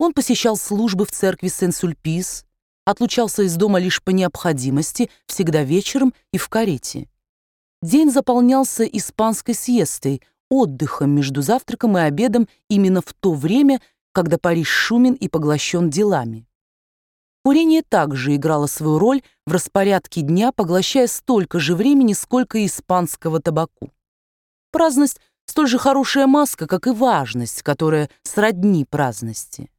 Он посещал службы в церкви Сен-Сульпис, отлучался из дома лишь по необходимости, всегда вечером и в карете. День заполнялся испанской сиестой, отдыхом между завтраком и обедом именно в то время, когда Париж шумен и поглощен делами. Курение также играло свою роль в распорядке дня, поглощая столько же времени, сколько и испанского табаку. Праздность — столь же хорошая маска, как и важность, которая сродни праздности.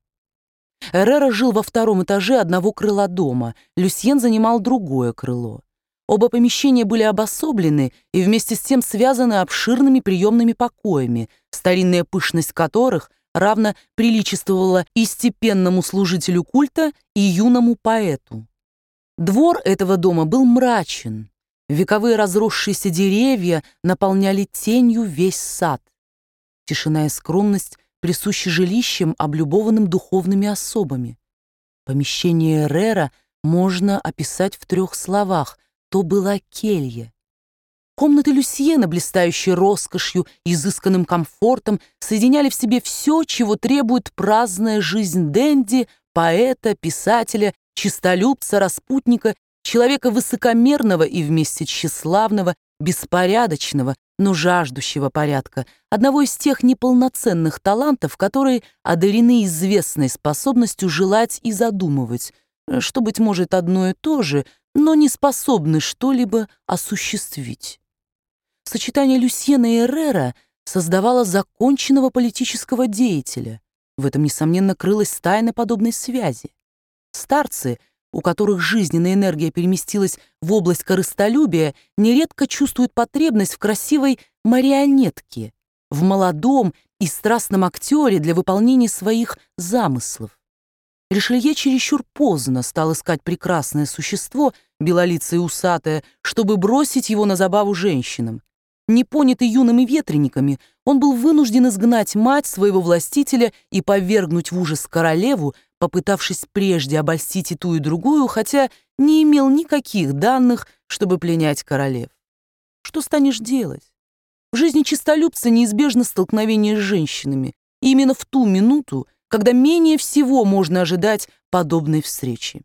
Эррера жил во втором этаже одного крыла дома, Люсьен занимал другое крыло. Оба помещения были обособлены и вместе с тем связаны обширными приемными покоями, старинная пышность которых равно приличествовала и степенному служителю культа, и юному поэту. Двор этого дома был мрачен. Вековые разросшиеся деревья наполняли тенью весь сад. Тишина и скромность присущи жилищам, облюбованным духовными особами. Помещение Эррера можно описать в 3 словах: то была келья. Комнаты Люсьена, блистающие роскошью и изысканным комфортом, соединяли в себе все, чего требует праздная жизнь денди, поэта, писателя, честолюбца, распутника, человека высокомерного и вместе тщеславного, беспорядочного, но жаждущего порядка, одного из тех неполноценных талантов, которые одарены известной способностью желать и задумывать, что, быть может, одно и то же, но не способны что-либо осуществить. Сочетание Люсьена и Эррера создавало законченного политического деятеля. В этом, несомненно, крылась тайна подобной связи. Старцы, у которых жизненная энергия переместилась в область корыстолюбия, нередко чувствуют потребность в красивой марионетке, в молодом и страстном актере для выполнения своих замыслов. Ришелье чересчур поздно стал искать прекрасное существо, белолицее и усатое, чтобы бросить его на забаву женщинам. Непонятый юными ветрениками, он был вынужден изгнать мать своего властителя и повергнуть в ужас королеву, попытавшись прежде обольстить и ту, и другую, хотя не имел никаких данных, чтобы пленять королев. Что станешь делать? В жизни честолюбца неизбежно столкновение с женщинами, и именно в ту минуту, когда менее всего можно ожидать подобной встречи.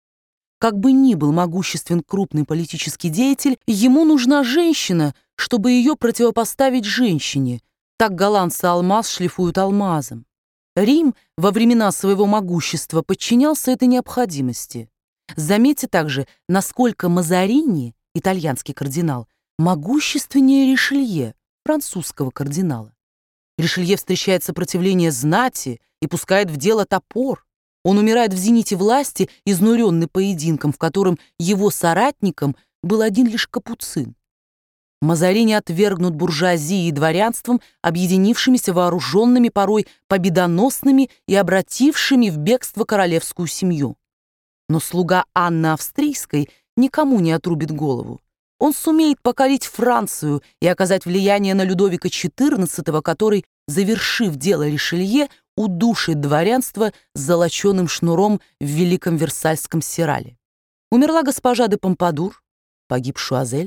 Как бы ни был могуществен крупный политический деятель, ему нужна женщина, чтобы ее противопоставить женщине. Так голландцы алмаз шлифуют алмазом. Рим во времена своего могущества подчинялся этой необходимости. Заметьте также, насколько Мазарини, итальянский кардинал, могущественнее Ришелье, французского кардинала. Ришелье встречает сопротивление знати и пускает в дело топор. Он умирает в зените власти, изнуренный поединком, в котором его соратником был один лишь капуцин. Мазарини отвергнут буржуазией и дворянством, объединившимися вооруженными, порой победоносными и обратившими в бегство королевскую семью. Но слуга Анны Австрийской никому не отрубит голову. Он сумеет покорить Францию и оказать влияние на Людовика XIV, который, завершив дело Ришелье, удушит дворянство с золоченым шнуром в Великом Версальском сирале. Умерла госпожа де Помпадур, погиб Шуазель.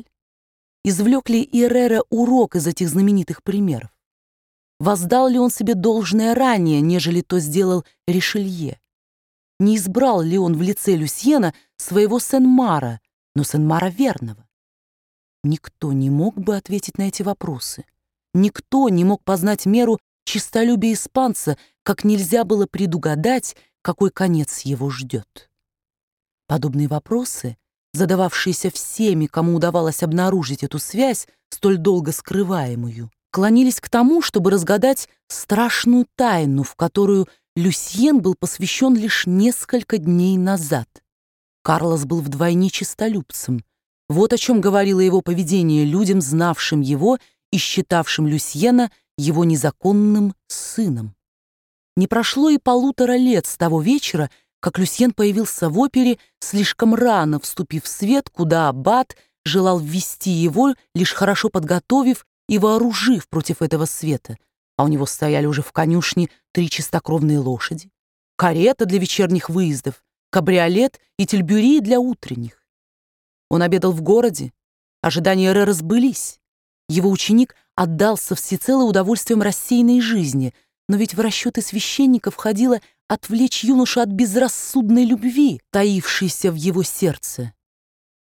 Извлек ли Эррера урок из этих знаменитых примеров? Воздал ли он себе должное ранее, нежели то сделал Ришелье? Не избрал ли он в лице Люсьена своего Сен-Мара, но Сен-Мара верного? Никто не мог бы ответить на эти вопросы. Никто не мог познать меру честолюбия испанца, как нельзя было предугадать, какой конец его ждет. Подобные вопросы, задававшиеся всеми, кому удавалось обнаружить эту связь, столь долго скрываемую, клонились к тому, чтобы разгадать страшную тайну, в которую Люсьен был посвящен лишь несколько дней назад. Карлос был вдвойне честолюбцем. Вот о чем говорило его поведение людям, знавшим его и считавшим Люсьена его незаконным сыном. Не прошло и 1,5 лет с того вечера, как Люсьен появился в опере, слишком рано вступив в свет, куда аббат желал ввести его, лишь хорошо подготовив и вооружив против этого света, а у него стояли уже в конюшне 3 чистокровные лошади, карета для вечерних выездов, кабриолет и тельбюри для утренних. Он обедал в городе, ожидания Эррера сбылись. Его ученик отдался всецело удовольствием рассеянной жизни, Но ведь в расчеты священника входило отвлечь юношу от безрассудной любви, таившейся в его сердце.